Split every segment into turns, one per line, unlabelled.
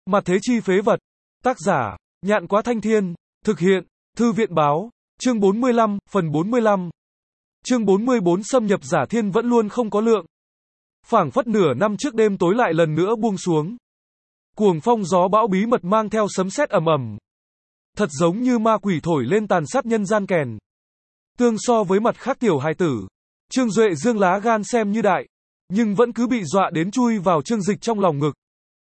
Mặt thế chi phế vật. Tác giả, Nhạn Quá Thanh Thiên. Thực hiện, Thư viện Báo. Chương 45, phần 45. Chương 44 xâm nhập giả thiên vẫn luôn không có lượng. Phảng phất nửa năm trước đêm tối lại lần nữa buông xuống. Cuồng phong gió bão bí mật mang theo sấm sét ầm ầm. Thật giống như ma quỷ thổi lên tàn sát nhân gian kèn. Tương so với mặt khác tiểu hài tử, Trương Duệ Dương lá gan xem như đại, nhưng vẫn cứ bị dọa đến chui vào Trương Dịch trong lòng ngực.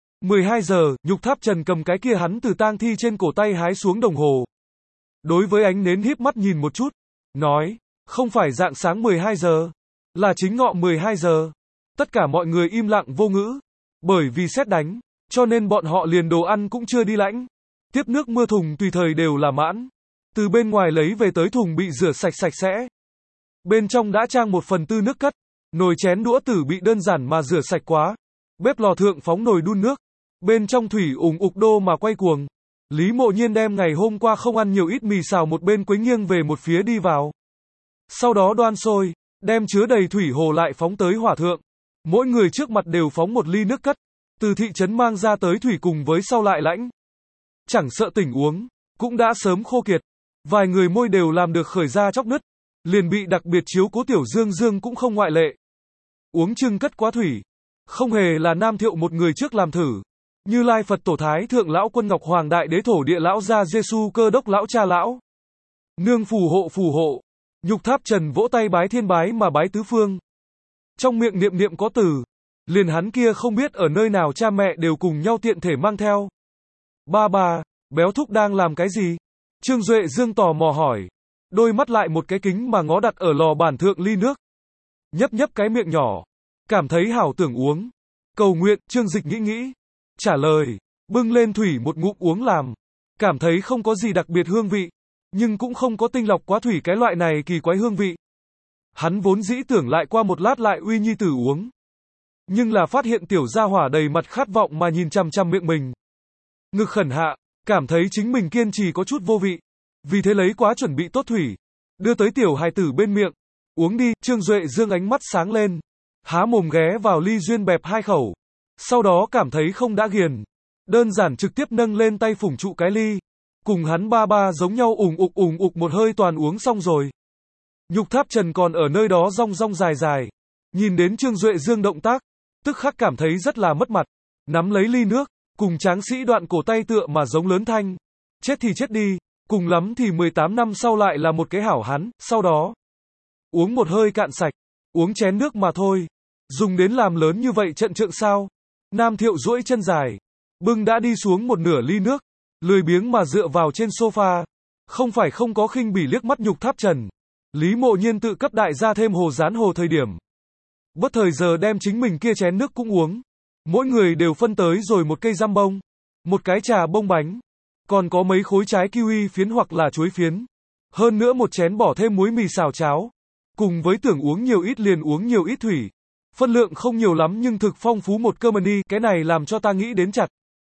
12 giờ, Nhục Tháp Trần cầm cái kia hắn từ tang thi trên cổ tay hái xuống đồng hồ. Đối với ánh nến híp mắt nhìn một chút, nói, không phải rạng sáng 12 giờ, là chính ngọ 12 giờ. Tất cả mọi người im lặng vô ngữ, bởi vì sét đánh, cho nên bọn họ liền đồ ăn cũng chưa đi lãnh. Tiếp nước mưa thùng tùy thời đều là mãn. Từ bên ngoài lấy về tới thùng bị rửa sạch sạch sẽ. Bên trong đã trang 1/4 nước cất. Nồi chén đũa tử bị đơn giản mà rửa sạch quá. Bếp lò thượng phóng nồi đun nước. Bên trong thủy ủng ục đô mà quay cuồng. Lý Mộ Nhiên đem ngày hôm qua không ăn nhiều ít mì xào một bên quấy nghiêng về một phía đi vào. Sau đó đoan sôi, đem chứa đầy thủy hồ lại phóng tới hỏa thượng. Mỗi người trước mặt đều phóng một ly nước cất. Từ thị trấn mang ra tới thủy cùng với sau lại lãnh. Chẳng sợ tỉnh uống, cũng đã sớm khô kiệt. Vài người môi đều làm được khởi ra chóc nứt. Liền bị đặc biệt chiếu cố Tiểu Dương Dương cũng không ngoại lệ. Uống chưng cất quá thủy. Không hề là Nam Thiệu một người trước làm thử. Như Lai Phật Tổ Thái Thượng Lão Quân Ngọc Hoàng Đại Đế Thổ Địa Lão Gia Giêsu Cơ Đốc Lão Cha Lão. Nương phù hộ phù hộ. Nhục Tháp Trần vỗ tay bái thiên bái mà bái tứ phương. Trong miệng niệm niệm có từ. Liền hắn kia không biết ở nơi nào cha mẹ đều cùng nhau tiện thể mang theo. Ba, béo thúc đang làm cái gì? Trương Duệ Dương tò mò hỏi. Đôi mắt lại một cái kính mà ngó đặt ở lò bản thượng ly nước. Nhấp nhấp cái miệng nhỏ. Cảm thấy hảo tưởng uống. Cầu nguyện, Trương Dịch nghĩ. Trả lời. Bưng lên thủy một ngụm uống làm. Cảm thấy không có gì đặc biệt hương vị. Nhưng cũng không có tinh lọc quá thủy cái loại này kỳ quái hương vị. Hắn vốn dĩ tưởng lại qua một lát lại uy nhi tử uống. Nhưng là phát hiện tiểu gia hỏa đầy mặt khát vọng mà nhìn chằm chằm miệng mình. Ngực khẩn hạ, cảm thấy chính mình kiên trì có chút vô vị. Vì thế lấy quá chuẩn bị tốt thủy. Đưa tới tiểu hài tử bên miệng. Uống đi, Trương Duệ Dương ánh mắt sáng lên. Há mồm ghé vào ly duyên bẹp 2 khẩu. Sau đó cảm thấy không đã ghiền. Đơn giản trực tiếp nâng lên tay phủng trụ cái ly. Cùng hắn ba giống nhau ủng ục một hơi toàn uống xong rồi. Nhục Tháp Trần còn ở nơi đó rong rong dài dài. Nhìn đến Trương Duệ Dương động tác. Tức khắc cảm thấy rất là mất mặt. Nắm lấy ly nước. Cùng tráng sĩ đoạn cổ tay tựa mà giống lớn thanh. Chết thì chết đi. Cùng lắm thì 18 năm sau lại là một cái hảo hắn. Sau đó. Uống một hơi cạn sạch. Uống chén nước mà thôi. Dùng đến làm lớn như vậy trận trượng sao. Nam Thiệu duỗi chân dài. Bưng đã đi xuống một nửa ly nước. Lười biếng mà dựa vào trên sofa. Không phải không có khinh bỉ liếc mắt Nhục Tháp Trần. Lý Mộ Nhiên tự cấp đại gia thêm hồ rán hồ thời điểm. Bất thời giờ đem chính mình kia chén nước cũng uống. Mỗi người đều phân tới rồi một cây giam bông. Một cái trà bông bánh. Còn có mấy khối trái kiwi phiến hoặc là chuối phiến. Hơn nữa một chén bỏ thêm muối mì xào cháo. Cùng với tưởng uống nhiều ít liền uống nhiều ít thủy. Phân lượng không nhiều lắm nhưng thực phong phú một cơm mani, cái này làm cho ta nghĩ đến chặt.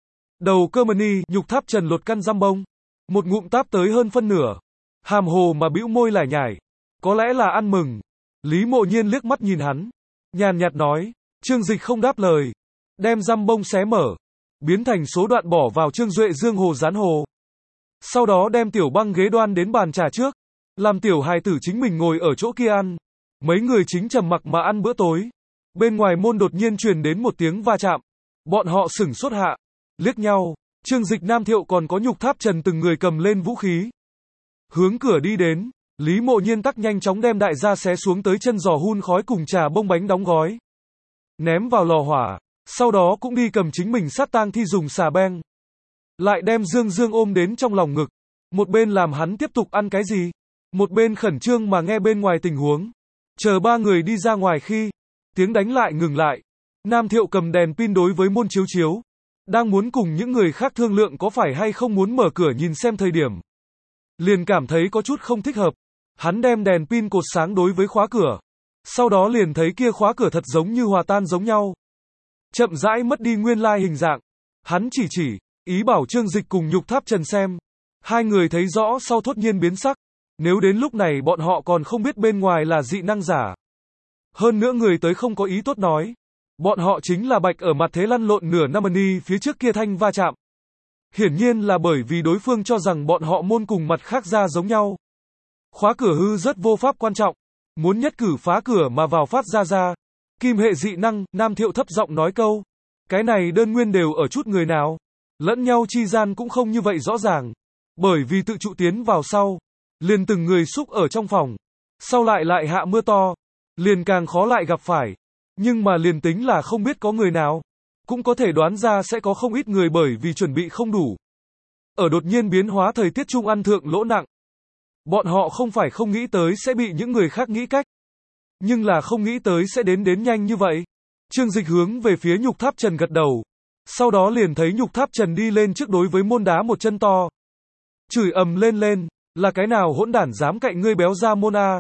Đầu cơm mani, Nhục Tháp Trần lột căn giam bông. Một ngụm táp tới hơn phân nửa. Hàm hồ mà bĩu môi lải nhải. Có lẽ là ăn mừng. Lý Mộ Nhiên liếc mắt nhìn hắn. Nhàn nhạt nói. Trương Dịch không đáp lời. Đem giam bông xé mở. Biến thành số đoạn bỏ vào Trương Duệ Dương hồ rán hồ. Sau đó đem tiểu băng ghế đoan đến bàn trà trước. Làm tiểu hài tử chính mình ngồi ở chỗ kia ăn. Mấy người chính trầm mặc mà ăn bữa tối. Bên ngoài môn đột nhiên truyền đến một tiếng va chạm. Bọn họ sửng sốt hạ. Liếc nhau. Trương Dịch Nam Thiệu còn có Nhục Tháp Trần từng người cầm lên vũ khí. Hướng cửa đi đến. Lý Mộ Nhiên tắc nhanh chóng đem đại gia xé xuống tới chân giò hun khói cùng trà bông bánh đóng gói. Ném vào lò hỏa. Sau đó cũng đi cầm chính mình sát tang thi dùng xà beng. Lại đem Dương Dương ôm đến trong lòng ngực. Một bên làm hắn tiếp tục ăn cái gì. Một bên khẩn trương mà nghe bên ngoài tình huống. Chờ 3 người đi ra ngoài khi. Tiếng đánh lại ngừng lại. Nam Thiệu cầm đèn pin đối với môn chiếu chiếu. Đang muốn cùng những người khác thương lượng có phải hay không muốn mở cửa nhìn xem thời điểm. Liền cảm thấy có chút không thích hợp. Hắn đem đèn pin cột sáng đối với khóa cửa. Sau đó liền thấy kia khóa cửa thật giống như hòa tan giống nhau. Chậm rãi mất đi nguyên lai hình dạng. Hắn chỉ, ý bảo Trương Dịch cùng Nhục Tháp Trần xem. Hai người thấy rõ sau thốt nhiên biến sắc. Nếu đến lúc này bọn họ còn không biết bên ngoài là dị năng giả. Hơn nữa người tới không có ý tốt nói. Bọn họ chính là Bạch ở mặt thế lăn lộn nửa năm ni phía trước kia thanh va chạm. Hiển nhiên là bởi vì đối phương cho rằng bọn họ môn cùng mặt khác ra giống nhau. Khóa cửa hư rất vô pháp quan trọng. Muốn nhất cử phá cửa mà vào phát ra. Kim hệ dị năng, Nam Thiệu thấp giọng nói câu. Cái này đơn nguyên đều ở chút người nào. Lẫn nhau chi gian cũng không như vậy rõ ràng. Bởi vì tự trụ tiến vào sau. Liền từng người xúc ở trong phòng. Sau lại hạ mưa to. Liền càng khó lại gặp phải. Nhưng mà liền tính là không biết có người nào. Cũng có thể đoán ra sẽ có không ít người bởi vì chuẩn bị không đủ. Ở đột nhiên biến hóa thời tiết chung ăn thượng lỗ nặng. Bọn họ không phải không nghĩ tới sẽ bị những người khác nghĩ cách. Nhưng là không nghĩ tới sẽ đến nhanh như vậy. Trương Dịch hướng về phía Nhục Tháp Trần gật đầu. Sau đó liền thấy Nhục Tháp Trần đi lên trước đối với môn đá một chân to. Chửi ầm lên, là cái nào hỗn đản dám cạnh ngươi béo ra môn a?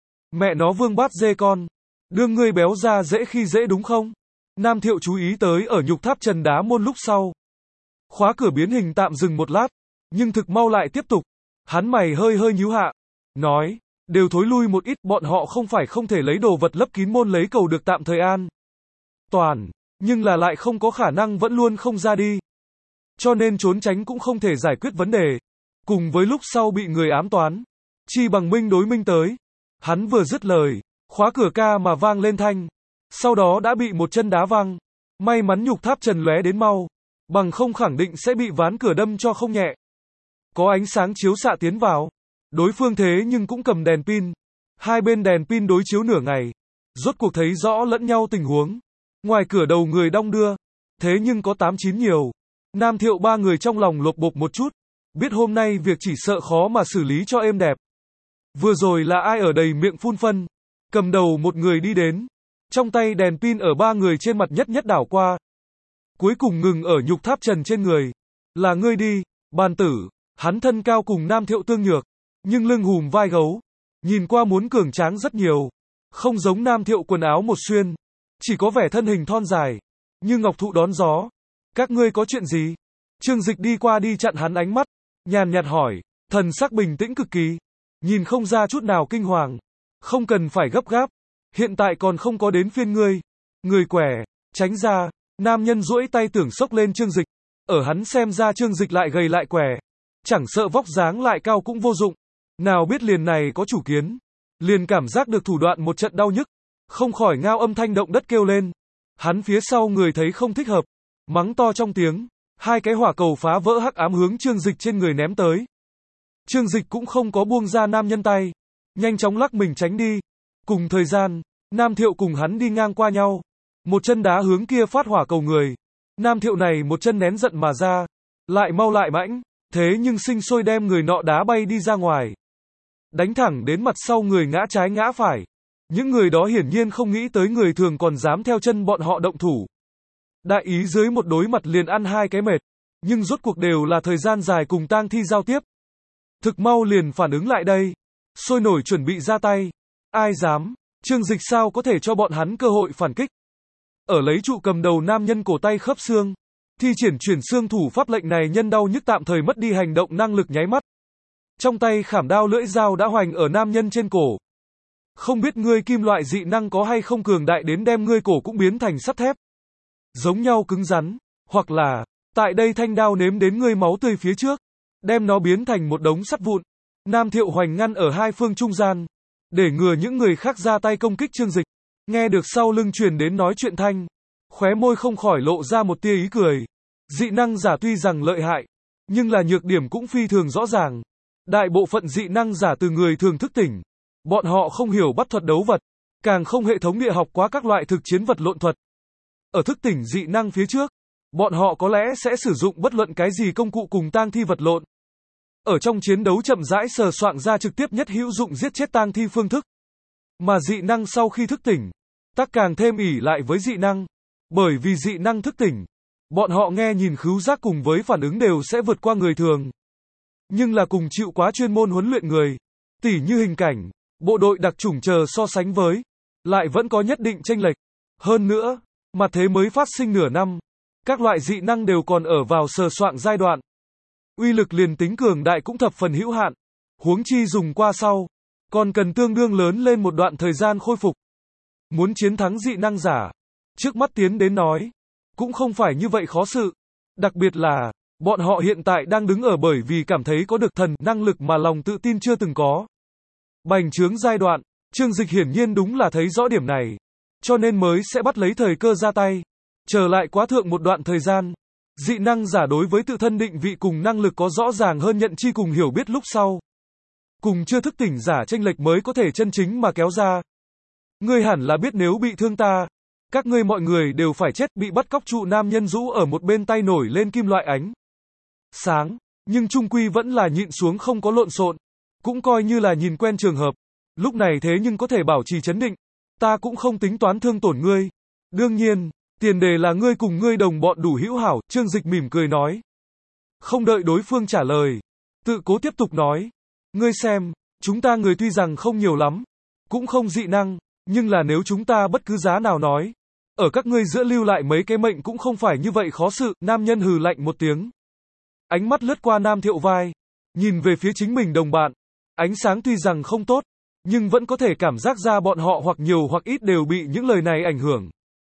Mẹ nó vương bát dê con. Đương ngươi béo ra dễ khi dễ đúng không? Nam Thiệu chú ý tới ở Nhục Tháp Trần đá môn lúc sau. Khóa cửa biến hình tạm dừng một lát. Nhưng thực mau lại tiếp tục. Hắn mày hơi nhíu hạ. Nói, đều thối lui một ít, bọn họ không phải không thể lấy đồ vật lấp kín môn lấy cầu được tạm thời an toàn, nhưng là lại không có khả năng vẫn luôn không ra đi. Cho nên trốn tránh cũng không thể giải quyết vấn đề. Cùng với lúc sau bị người ám toán. Chi bằng minh đối minh tới. Hắn vừa dứt lời, khóa cửa ca mà vang lên thanh. Sau đó đã bị một chân đá văng. May mắn Nhục Tháp Trần lóe đến mau. Bằng không khẳng định sẽ bị ván cửa đâm cho không nhẹ. Có ánh sáng chiếu xạ tiến vào. Đối phương thế nhưng cũng cầm đèn pin. Hai bên đèn pin đối chiếu nửa ngày. Rốt cuộc thấy rõ lẫn nhau tình huống. Ngoài cửa đầu người đong đưa. Thế nhưng có 8-9 nhiều. Nam Thiệu ba người trong lòng lột bột một chút. Biết hôm nay việc chỉ sợ khó mà xử lý cho êm đẹp. Vừa rồi là ai ở đầy miệng phun phân. Cầm đầu một người đi đến. Trong tay đèn pin ở ba người trên mặt nhất đảo qua. Cuối cùng ngừng ở Nhục Tháp Trần trên người. Là ngươi đi, bàn tử. Hắn thân cao cùng Nam Thiệu tương nhược. Nhưng lưng hùm vai gấu. Nhìn qua muốn cường tráng rất nhiều. Không giống Nam Thiệu quần áo một xuyên. Chỉ có vẻ thân hình thon dài. Như ngọc thụ đón gió. Các ngươi có chuyện gì? Trương Dịch đi qua đi chặn hắn ánh mắt. Nhàn nhạt hỏi. Thần sắc bình tĩnh cực kỳ. Nhìn không ra chút nào kinh hoàng. Không cần phải gấp gáp. Hiện tại còn không có đến phiên ngươi. Người quẻ. Tránh ra. Nam nhân duỗi tay tưởng xốc lên Trương Dịch. Ở hắn xem ra Trương Dịch lại gầy lại quẻ. Chẳng sợ vóc dáng lại cao cũng vô dụng. Nào biết liền này có chủ kiến. Liền cảm giác được thủ đoạn một trận đau nhức. Không khỏi ngao âm thanh động đất kêu lên. Hắn phía sau người thấy không thích hợp. Mắng to trong tiếng. Hai cái hỏa cầu phá vỡ hắc ám hướng Trương Dịch trên người ném tới. Trương Dịch cũng không có buông ra nam nhân tay. Nhanh chóng lắc mình tránh đi. Cùng thời gian, Nam Thiệu cùng hắn đi ngang qua nhau. Một chân đá hướng kia phát hỏa cầu người. Nam Thiệu này một chân nén giận mà ra. Lại mau lại mãnh. Thế nhưng sinh sôi đem người nọ đá bay đi ra ngoài. Đánh thẳng đến mặt sau người ngã trái ngã phải. Những người đó hiển nhiên không nghĩ tới người thường còn dám theo chân bọn họ động thủ. Đại ý dưới một đối mặt liền ăn hai cái mệt. Nhưng rốt cuộc đều là thời gian dài cùng tang thi giao tiếp. Thực mau liền phản ứng lại đây. Sôi nổi chuẩn bị ra tay. Ai dám, Trương Dịch sao có thể cho bọn hắn cơ hội phản kích. Ở lấy trụ cầm đầu nam nhân cổ tay khớp xương. Thi triển chuyển xương thủ pháp lệnh này nhân đau nhức tạm thời mất đi hành động năng lực nháy mắt. Trong tay khảm đao lưỡi dao đã hoành ở nam nhân trên cổ. Không biết ngươi kim loại dị năng có hay không cường đại đến đem ngươi cổ cũng biến thành sắt thép. Giống nhau cứng rắn, hoặc là, tại đây thanh đao nếm đến ngươi máu tươi phía trước, đem nó biến thành một đống sắt vụn. Nam Thiệu hoành ngăn ở hai phương trung gian, để ngừa những người khác ra tay công kích Trương Dịch. Nghe được sau lưng truyền đến nói chuyện thanh, khóe môi không khỏi lộ ra một tia ý cười. Dị năng giả tuy rằng lợi hại, nhưng là nhược điểm cũng phi thường rõ ràng. Đại bộ phận dị năng giả từ người thường thức tỉnh. Bọn họ không hiểu bắt thuật đấu vật, càng không hệ thống địa học quá các loại thực chiến vật lộn thuật. Ở thức tỉnh dị năng phía trước, bọn họ có lẽ sẽ sử dụng bất luận cái gì công cụ cùng tang thi vật lộn. Ở trong chiến đấu chậm rãi sờ soạng ra trực tiếp nhất hữu dụng giết chết tang thi phương thức. Mà dị năng sau khi thức tỉnh, tắc càng thêm ỷ lại với dị năng. Bởi vì dị năng thức tỉnh, bọn họ nghe nhìn khứu giác cùng với phản ứng đều sẽ vượt qua người thường. Nhưng là cùng chịu quá chuyên môn huấn luyện người, tỉ như hình cảnh, bộ đội đặc chủng chờ so sánh với, lại vẫn có nhất định chênh lệch. Hơn nữa, mặt thế mới phát sinh nửa năm, các loại dị năng đều còn ở vào sờ soạng giai đoạn. Uy lực liền tính cường đại cũng thập phần hữu hạn, huống chi dùng qua sau, còn cần tương đương lớn lên một đoạn thời gian khôi phục. Muốn chiến thắng dị năng giả, trước mắt tiến đến nói. Cũng không phải như vậy khó sự. Đặc biệt là, bọn họ hiện tại đang đứng ở bởi vì cảm thấy có được thần, năng lực mà lòng tự tin chưa từng có. Bành trướng giai đoạn, Trương Dịch hiển nhiên đúng là thấy rõ điểm này. Cho nên mới sẽ bắt lấy thời cơ ra tay. Trở lại quá thượng một đoạn thời gian. Dị năng giả đối với tự thân định vị cùng năng lực có rõ ràng hơn nhận chi cùng hiểu biết lúc sau. Cùng chưa thức tỉnh giả chênh lệch mới có thể chân chính mà kéo ra. Ngươi hẳn là biết nếu bị thương ta, các ngươi mọi người đều phải chết, bị bắt cóc trụ nam nhân rũ ở một bên tay nổi lên kim loại ánh sáng, nhưng trung quy vẫn là nhịn xuống không có lộn xộn, cũng coi như là nhìn quen trường hợp. Lúc này thế nhưng có thể bảo trì chấn định, ta cũng không tính toán thương tổn ngươi. Đương nhiên, tiền đề là ngươi cùng ngươi đồng bọn đủ hữu hảo, Trương Dịch mỉm cười nói. Không đợi đối phương trả lời, tự cố tiếp tục nói. Ngươi xem, chúng ta người tuy rằng không nhiều lắm, cũng không dị năng, nhưng là nếu chúng ta bất cứ giá nào nói, ở các ngươi giữa lưu lại mấy cái mệnh cũng không phải như vậy khó sự. Nam nhân hừ lạnh một tiếng. Ánh mắt lướt qua Nam Thiệu vai, nhìn về phía chính mình đồng bạn. Ánh sáng tuy rằng không tốt, nhưng vẫn có thể cảm giác ra bọn họ hoặc nhiều hoặc ít đều bị những lời này ảnh hưởng.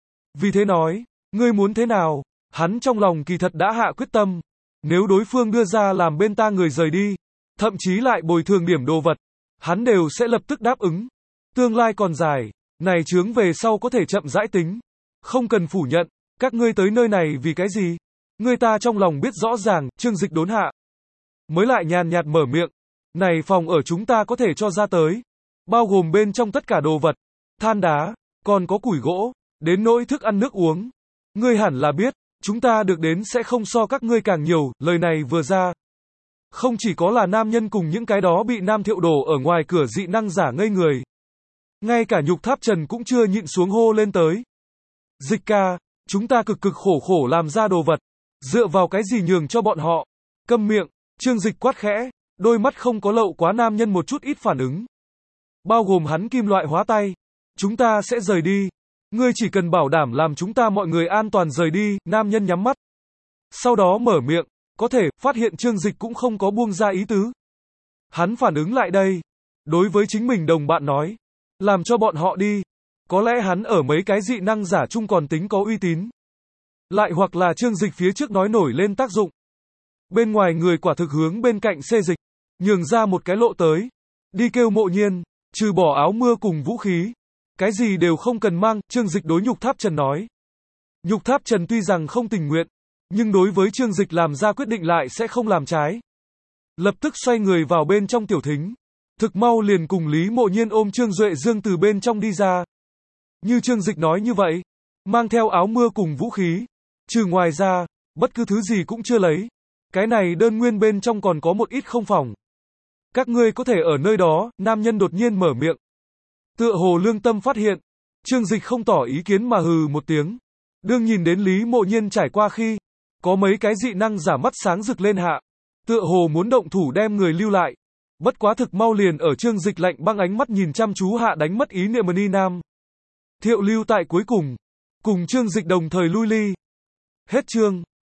Vì thế nói, ngươi muốn thế nào? Hắn trong lòng kỳ thật đã hạ quyết tâm. Nếu đối phương đưa ra làm bên ta người rời đi, thậm chí lại bồi thường điểm đồ vật, hắn đều sẽ lập tức đáp ứng. Tương lai còn dài, này chướng về sau có thể chậm rãi tính. Không cần phủ nhận, các ngươi tới nơi này vì cái gì? Người ta trong lòng biết rõ ràng. Trương Dịch đốn hạ. Mới lại nhàn nhạt mở miệng. Này phòng ở chúng ta có thể cho ra tới. Bao gồm bên trong tất cả đồ vật, than đá, còn có củi gỗ, đến nỗi thức ăn nước uống. Ngươi hẳn là biết, chúng ta được đến sẽ không so các ngươi càng nhiều. Lời này vừa ra, không chỉ có là nam nhân cùng những cái đó bị Nam Thiệu đổ ở ngoài cửa dị năng giả ngây người. Ngay cả Nhục Tháp Trần cũng chưa nhịn xuống hô lên tới. Dịch ca, chúng ta cực cực khổ khổ làm ra đồ vật, dựa vào cái gì nhường cho bọn họ? Câm miệng, Trương Dịch quát khẽ, đôi mắt không có lậu quá nam nhân một chút ít phản ứng. Bao gồm hắn kim loại hóa tay. Chúng ta sẽ rời đi. Ngươi chỉ cần bảo đảm làm chúng ta mọi người an toàn rời đi. Nam nhân nhắm mắt. Sau đó mở miệng, có thể, phát hiện Trương Dịch cũng không có buông ra ý tứ. Hắn phản ứng lại đây. Đối với chính mình đồng bạn nói. Làm cho bọn họ đi. Có lẽ hắn ở mấy cái dị năng giả chung còn tính có uy tín. Lại hoặc là Trương Dịch phía trước nói nổi lên tác dụng. Bên ngoài người quả thực hướng bên cạnh xê dịch. Nhường ra một cái lộ tới. Đi kêu Mộ Nhiên. Trừ bỏ áo mưa cùng vũ khí. Cái gì đều không cần mang. Trương Dịch đối Nhục Tháp Trần nói. Nhục Tháp Trần tuy rằng không tình nguyện, nhưng đối với Trương Dịch làm ra quyết định lại sẽ không làm trái. Lập tức xoay người vào bên trong tiểu thính. Thực mau liền cùng Lý Mộ Nhiên ôm Trương Duệ Dương từ bên trong đi ra. Như Trương Dịch nói như vậy, mang theo áo mưa cùng vũ khí. Trừ ngoài ra, bất cứ thứ gì cũng chưa lấy. Cái này đơn nguyên bên trong còn có một ít không phòng. Các ngươi có thể ở nơi đó. Nam nhân đột nhiên mở miệng. Tựa hồ lương tâm phát hiện. Trương Dịch không tỏ ý kiến mà hừ một tiếng. Đương nhìn đến Lý Mộ Nhiên trải qua khi có mấy cái dị năng giả mắt sáng rực lên hạ. Tựa hồ muốn động thủ đem người lưu lại. Bất quá thực mau liền ở Trương Dịch lạnh băng ánh mắt nhìn chăm chú hạ đánh mất ý niệm Nam Thiệu lưu tại cuối cùng. Cùng Trương Dịch đồng thời lui ly. Hết chương.